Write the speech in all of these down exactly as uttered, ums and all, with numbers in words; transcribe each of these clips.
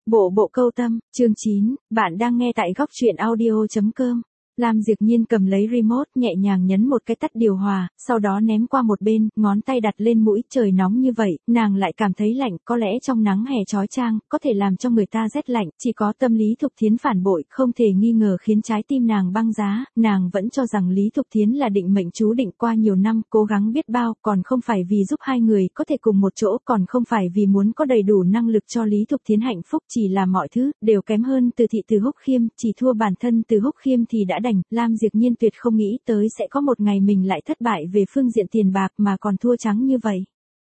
Bộ bộ câu tâm, chương chín, bạn đang nghe tại góc truyện audio.com. Lam Diệp Nhiên cầm lấy remote, nhẹ nhàng nhấn một cái tắt điều hòa, sau đó ném qua một bên, ngón tay đặt lên mũi. Trời nóng như vậy, nàng lại cảm thấy lạnh, có lẽ trong nắng hè chói chang, có thể làm cho người ta rét lạnh, chỉ có tâm Lý Thục Thiến phản bội, không thể nghi ngờ khiến trái tim nàng băng giá. Nàng vẫn cho rằng Lý Thục Thiến là định mệnh chú định, qua nhiều năm, cố gắng biết bao, còn không phải vì giúp hai người có thể cùng một chỗ, còn không phải vì muốn có đầy đủ năng lực cho Lý Thục Thiến hạnh phúc, chỉ là mọi thứ đều kém hơn Từ Thị Từ Húc Khiêm, chỉ thua bản thân Từ Húc Khiêm thì đã đành. Lam Diệp Nhiên tuyệt không nghĩ tới sẽ có một ngày mình lại thất bại về phương diện tiền bạc mà còn thua trắng như vậy.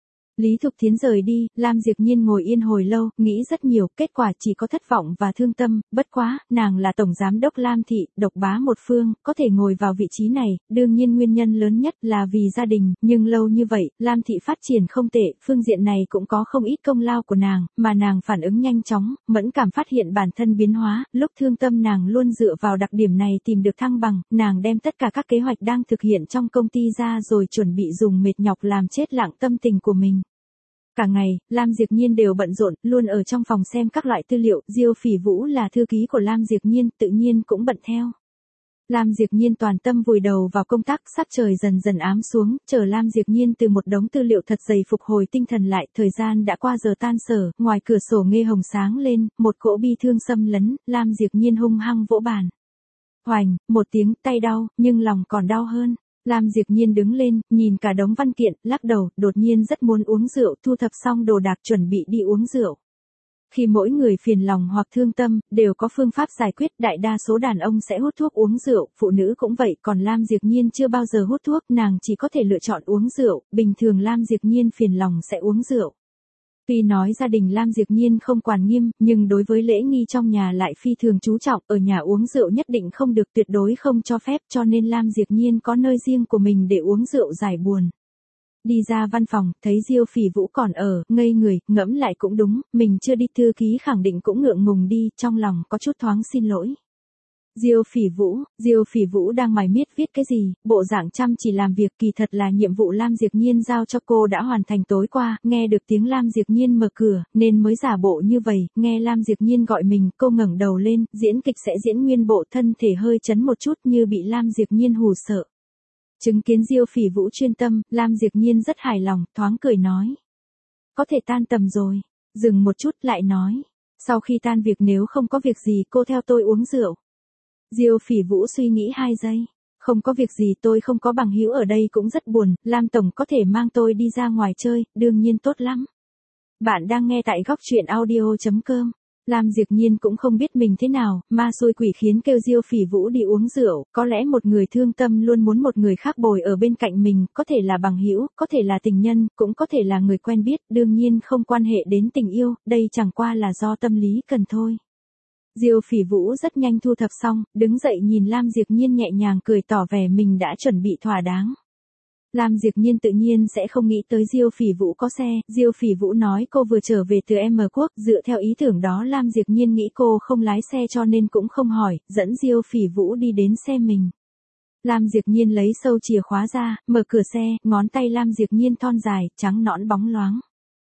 Lý Thục Thiến rời đi, Lam Diệp Nhiên ngồi yên hồi lâu, nghĩ rất nhiều, kết quả chỉ có thất vọng và thương tâm. Bất quá, nàng là tổng giám đốc Lam Thị, độc bá một phương, có thể ngồi vào vị trí này, đương nhiên nguyên nhân lớn nhất là vì gia đình, nhưng lâu như vậy, Lam Thị phát triển không tệ, phương diện này cũng có không ít công lao của nàng, mà nàng phản ứng nhanh chóng, mẫn cảm phát hiện bản thân biến hóa, lúc thương tâm nàng luôn dựa vào đặc điểm này tìm được thăng bằng, nàng đem tất cả các kế hoạch đang thực hiện trong công ty ra rồi chuẩn bị dùng mệt nhọc làm chết lặng tâm tình của mình. Cả ngày, Lam Diệp Nhiên đều bận rộn, luôn ở trong phòng xem các loại tư liệu. Diêu Phỉ Vũ là thư ký của Lam Diệp Nhiên, tự nhiên cũng bận theo. Lam Diệp Nhiên toàn tâm vùi đầu vào công tác, sắc trời dần dần ám xuống, chờ Lam Diệp Nhiên từ một đống tư liệu thật dày phục hồi tinh thần lại. Thời gian đã qua giờ tan sở, ngoài cửa sổ nghe hồng sáng lên, một cỗ bi thương xâm lấn, Lam Diệp Nhiên hung hăng vỗ bàn. Hoành, một tiếng, tay đau, nhưng lòng còn đau hơn. Lam Diệp Nhiên đứng lên, nhìn cả đống văn kiện, lắc đầu, đột nhiên rất muốn uống rượu, thu thập xong đồ đạc chuẩn bị đi uống rượu. Khi mỗi người phiền lòng hoặc thương tâm, đều có phương pháp giải quyết, đại đa số đàn ông sẽ hút thuốc uống rượu, phụ nữ cũng vậy, còn Lam Diệp Nhiên chưa bao giờ hút thuốc, nàng chỉ có thể lựa chọn uống rượu, bình thường Lam Diệp Nhiên phiền lòng sẽ uống rượu. Tuy nói gia đình Lam Diệp Nhiên không quản nghiêm, nhưng đối với lễ nghi trong nhà lại phi thường chú trọng, ở nhà uống rượu nhất định không được, tuyệt đối không cho phép, cho nên Lam Diệp Nhiên có nơi riêng của mình để uống rượu giải buồn. Đi ra văn phòng, thấy Diêu Phỉ Vũ còn ở, ngây người, ngẫm lại cũng đúng, mình chưa đi, thư ký khẳng định cũng ngượng ngùng đi, trong lòng có chút thoáng xin lỗi. Diêu Phỉ Vũ, Diêu Phỉ Vũ đang mải miết viết cái gì, bộ dạng chăm chỉ làm việc, kỳ thật là nhiệm vụ Lam Diệp Nhiên giao cho cô đã hoàn thành tối qua. Nghe được tiếng Lam Diệp Nhiên mở cửa, nên mới giả bộ như vậy. Nghe Lam Diệp Nhiên gọi mình, cô ngẩng đầu lên, diễn kịch sẽ diễn nguyên bộ, thân thể hơi chấn một chút như bị Lam Diệp Nhiên hù sợ. Chứng kiến Diêu Phỉ Vũ chuyên tâm, Lam Diệp Nhiên rất hài lòng, thoáng cười nói: "Có thể tan tầm rồi." Dừng một chút lại nói: "Sau khi tan việc nếu không có việc gì cô theo tôi uống rượu." Diêu Phỉ Vũ suy nghĩ hai giây. "Không có việc gì, tôi không có bằng hữu ở đây cũng rất buồn, Lam Tổng có thể mang tôi đi ra ngoài chơi." "Đương nhiên tốt lắm." Bạn đang nghe tại góc truyện audio.com. Lam Diệp Nhiên cũng không biết mình thế nào, ma xui quỷ khiến kêu Diêu Phỉ Vũ đi uống rượu, có lẽ một người thương tâm luôn muốn một người khác bồi ở bên cạnh mình, có thể là bằng hữu, có thể là tình nhân, cũng có thể là người quen biết, đương nhiên không quan hệ đến tình yêu, đây chẳng qua là do tâm lý cần thôi. Diêu Phỉ Vũ rất nhanh thu thập xong, đứng dậy nhìn Lam Diệp Nhiên nhẹ nhàng cười tỏ vẻ mình đã chuẩn bị thỏa đáng. Lam Diệp Nhiên tự nhiên sẽ không nghĩ tới Diêu Phỉ Vũ có xe, Diêu Phỉ Vũ nói cô vừa trở về từ M Quốc, dựa theo ý tưởng đó Lam Diệp Nhiên nghĩ cô không lái xe cho nên cũng không hỏi, dẫn Diêu Phỉ Vũ đi đến xe mình. Lam Diệp Nhiên lấy sâu chìa khóa ra, mở cửa xe, ngón tay Lam Diệp Nhiên thon dài, trắng nõn bóng loáng.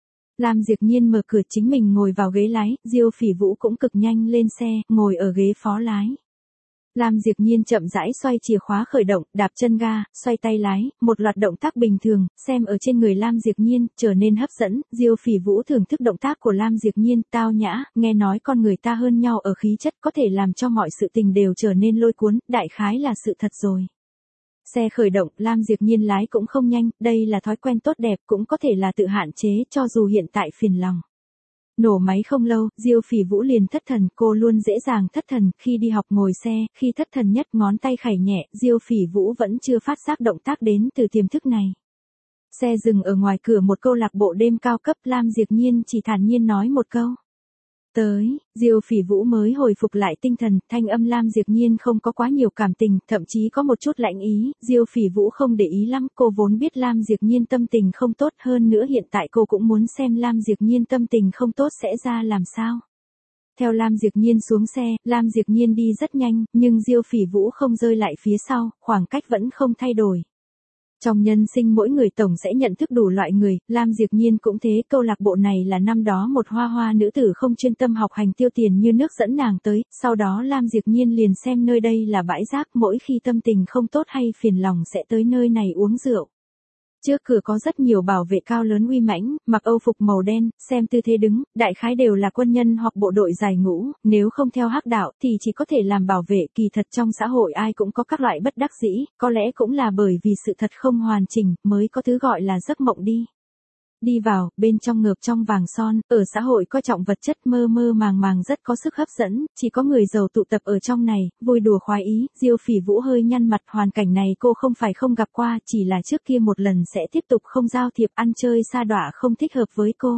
Lam Diệp Nhiên mở cửa chính mình ngồi vào ghế lái, Diêu Phỉ Vũ cũng cực nhanh lên xe, ngồi ở ghế phó lái. Lam Diệp Nhiên chậm rãi xoay chìa khóa khởi động, đạp chân ga, xoay tay lái, một loạt động tác bình thường, xem ở trên người Lam Diệp Nhiên, trở nên hấp dẫn. Diêu Phỉ Vũ thưởng thức động tác của Lam Diệp Nhiên, tao nhã, nghe nói con người ta hơn nhau ở khí chất, có thể làm cho mọi sự tình đều trở nên lôi cuốn, đại khái là sự thật rồi. Xe khởi động, Lam Diệp Nhiên lái cũng không nhanh, đây là thói quen tốt đẹp, cũng có thể là tự hạn chế, cho dù hiện tại phiền lòng. Nổ máy không lâu, Diêu Phỉ Vũ liền thất thần, cô luôn dễ dàng thất thần, khi đi học ngồi xe, khi thất thần nhất ngón tay khẩy nhẹ, Diêu Phỉ Vũ vẫn chưa phát giác động tác đến từ tiềm thức này. Xe dừng ở ngoài cửa một câu lạc bộ đêm cao cấp, Lam Diệp Nhiên chỉ thản nhiên nói một câu: "Tới." Diêu Phỉ Vũ mới hồi phục lại tinh thần, thanh âm Lam Diệp Nhiên không có quá nhiều cảm tình, thậm chí có một chút lãnh ý, Diêu Phỉ Vũ không để ý lắm, cô vốn biết Lam Diệp Nhiên tâm tình không tốt, hơn nữa hiện tại cô cũng muốn xem Lam Diệp Nhiên tâm tình không tốt sẽ ra làm sao. Theo Lam Diệp Nhiên xuống xe, Lam Diệp Nhiên đi rất nhanh, nhưng Diêu Phỉ Vũ không rơi lại phía sau, khoảng cách vẫn không thay đổi. Trong nhân sinh mỗi người tổng sẽ nhận thức đủ loại người, Lam Diệp Nhiên cũng thế, câu lạc bộ này là năm đó một hoa hoa nữ tử không chuyên tâm học hành tiêu tiền như nước dẫn nàng tới, sau đó Lam Diệp Nhiên liền xem nơi đây là bãi rác, mỗi khi tâm tình không tốt hay phiền lòng sẽ tới nơi này uống rượu. Trước cửa có rất nhiều bảo vệ cao lớn uy mãnh, mặc âu phục màu đen, xem tư thế đứng, đại khái đều là quân nhân hoặc bộ đội giải ngũ, nếu không theo hắc đạo thì chỉ có thể làm bảo vệ, kỳ thật trong xã hội ai cũng có các loại bất đắc dĩ, có lẽ cũng là bởi vì sự thật không hoàn chỉnh, mới có thứ gọi là giấc mộng đi. Đi vào, bên trong ngợp trong vàng son, ở xã hội coi trọng vật chất mơ mơ màng màng rất có sức hấp dẫn, chỉ có người giàu tụ tập ở trong này, vui đùa khoái ý, Diêu Phỉ Vũ hơi nhăn mặt, hoàn cảnh này cô không phải không gặp qua, chỉ là trước kia một lần sẽ tiếp tục không giao thiệp, ăn chơi sa đọa không thích hợp với cô.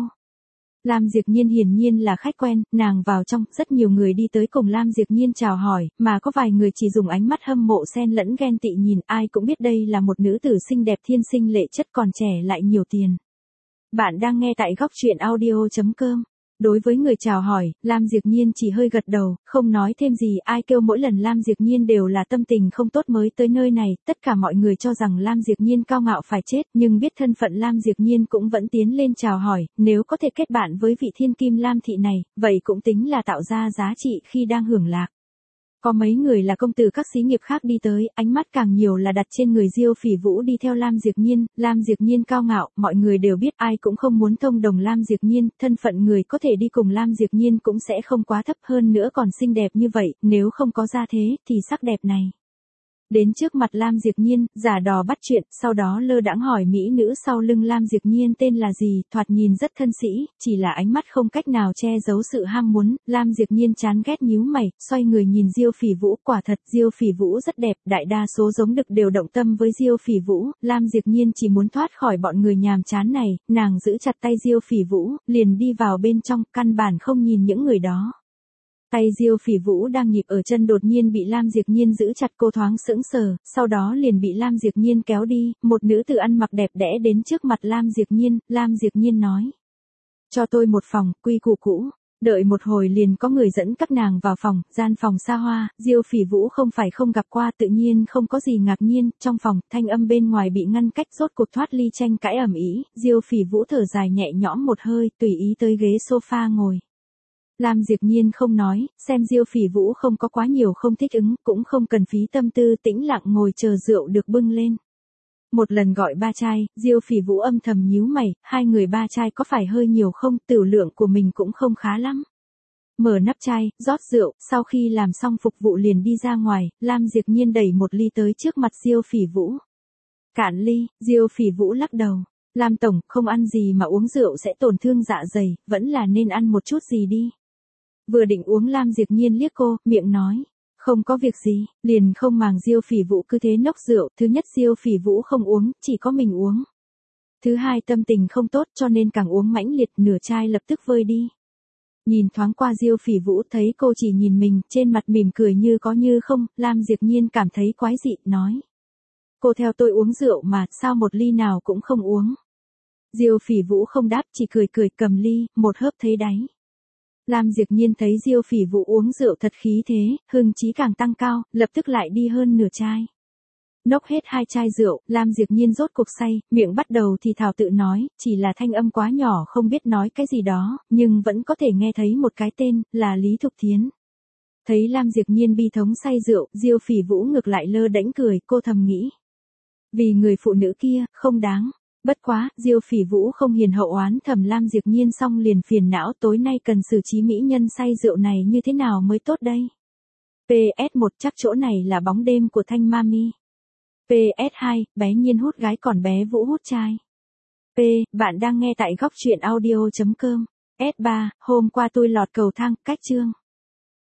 Lam Diệp Nhiên hiển nhiên là khách quen, nàng vào trong, rất nhiều người đi tới cùng Lam Diệp Nhiên chào hỏi, mà có vài người chỉ dùng ánh mắt hâm mộ xen lẫn ghen tị nhìn, ai cũng biết đây là một nữ tử xinh đẹp thiên sinh lệ chất còn trẻ lại nhiều tiền. Bạn đang nghe tại góc truyện audio chấm com. Đối với người chào hỏi, Lam Diệp Nhiên chỉ hơi gật đầu, không nói thêm gì, ai kêu mỗi lần Lam Diệp Nhiên đều là tâm tình không tốt mới tới nơi này, tất cả mọi người cho rằng Lam Diệp Nhiên cao ngạo phải chết, nhưng biết thân phận Lam Diệp Nhiên cũng vẫn tiến lên chào hỏi, nếu có thể kết bạn với vị thiên kim Lam thị này, vậy cũng tính là tạo ra giá trị khi đang hưởng lạc. Có mấy người là công tử các xí nghiệp khác đi tới, ánh mắt càng nhiều là đặt trên người Diêu Phỉ Vũ đi theo Lam Diệp Nhiên, Lam Diệp Nhiên cao ngạo, mọi người đều biết ai cũng không muốn thông đồng Lam Diệp Nhiên, thân phận người có thể đi cùng Lam Diệp Nhiên cũng sẽ không quá thấp hơn nữa còn xinh đẹp như vậy, nếu không có gia thế thì sắc đẹp này. Đến trước mặt Lam Diệp Nhiên, giả đò bắt chuyện, sau đó lơ đãng hỏi mỹ nữ sau lưng Lam Diệp Nhiên tên là gì, thoạt nhìn rất thân sĩ, chỉ là ánh mắt không cách nào che giấu sự ham muốn, Lam Diệp Nhiên chán ghét nhíu mày, xoay người nhìn Diêu Phỉ Vũ, quả thật Diêu Phỉ Vũ rất đẹp, đại đa số giống đực đều động tâm với Diêu Phỉ Vũ, Lam Diệp Nhiên chỉ muốn thoát khỏi bọn người nhàm chán này, nàng giữ chặt tay Diêu Phỉ Vũ, liền đi vào bên trong, căn bản không nhìn những người đó. Tay Diêu Phỉ Vũ đang nhịp ở chân đột nhiên bị Lam Diệp Nhiên giữ chặt, cô thoáng sững sờ, sau đó liền bị Lam Diệp Nhiên kéo đi, một nữ tử ăn mặc đẹp đẽ đến trước mặt Lam Diệp Nhiên, Lam Diệp Nhiên nói. Cho tôi một phòng, quy củ cũ. Đợi một hồi liền có người dẫn các nàng vào phòng, gian phòng xa hoa, Diêu Phỉ Vũ không phải không gặp qua, tự nhiên không có gì ngạc nhiên, trong phòng, thanh âm bên ngoài bị ngăn cách, rốt cuộc thoát ly tranh cãi ầm ĩ, Diêu Phỉ Vũ thở dài nhẹ nhõm một hơi, tùy ý tới ghế sofa ngồi. Lam Diệp Nhiên không nói, xem Diêu Phỉ Vũ không có quá nhiều không thích ứng, cũng không cần phí tâm tư, tĩnh lặng ngồi chờ rượu được bưng lên. Một lần gọi ba chai, Diêu Phỉ Vũ âm thầm nhíu mày, hai người ba chai có phải hơi nhiều không, tửu lượng của mình cũng không khá lắm. Mở nắp chai, rót rượu, sau khi làm xong phục vụ liền đi ra ngoài, Lam Diệp Nhiên đẩy một ly tới trước mặt Diêu Phỉ Vũ. Cạn ly, Diêu Phỉ Vũ lắc đầu. Lam tổng, không ăn gì mà uống rượu sẽ tổn thương dạ dày, vẫn là nên ăn một chút gì đi. Vừa định uống Lam Diệp Nhiên liếc cô, miệng nói. Không có việc gì, liền không màng Diêu Phỉ Vũ cứ thế nốc rượu, thứ nhất Diêu Phỉ Vũ không uống, chỉ có mình uống. Thứ hai tâm tình không tốt cho nên càng uống mãnh liệt, nửa chai lập tức vơi đi. Nhìn thoáng qua Diêu Phỉ Vũ thấy cô chỉ nhìn mình, trên mặt mỉm cười như có như không, Lam Diệp Nhiên cảm thấy quái dị, nói. Cô theo tôi uống rượu mà, sao một ly nào cũng không uống. Diêu Phỉ Vũ không đáp, chỉ cười cười cầm ly, một hớp thấy đáy. Lam Diệp Nhiên thấy Diêu Phỉ Vũ uống rượu thật khí thế, hưng chí càng tăng cao, lập tức lại đi hơn nửa chai. Nốc hết hai chai rượu, Lam Diệp Nhiên rốt cuộc say, miệng bắt đầu thì thào tự nói, chỉ là thanh âm quá nhỏ không biết nói cái gì đó, nhưng vẫn có thể nghe thấy một cái tên, là Lý Thục Thiến. Thấy Lam Diệp Nhiên bi thống say rượu, Diêu Phỉ Vũ ngược lại lơ đễnh cười, cô thầm nghĩ. Vì người phụ nữ kia, không đáng. Bất quá, Diêu Phỉ Vũ không hiền hậu oán thầm Lam Diệp Nhiên xong liền phiền não tối nay cần xử trí mỹ nhân say rượu này như thế nào mới tốt đây. pê ét một chắc chỗ này là bóng đêm của Thanh Mami. pê ét hai, bé Nhiên hút gái còn bé Vũ hút trai. P, bạn đang nghe tại góc truyện audio chấm com. ét ba, hôm qua tôi lọt cầu thang, cách chương.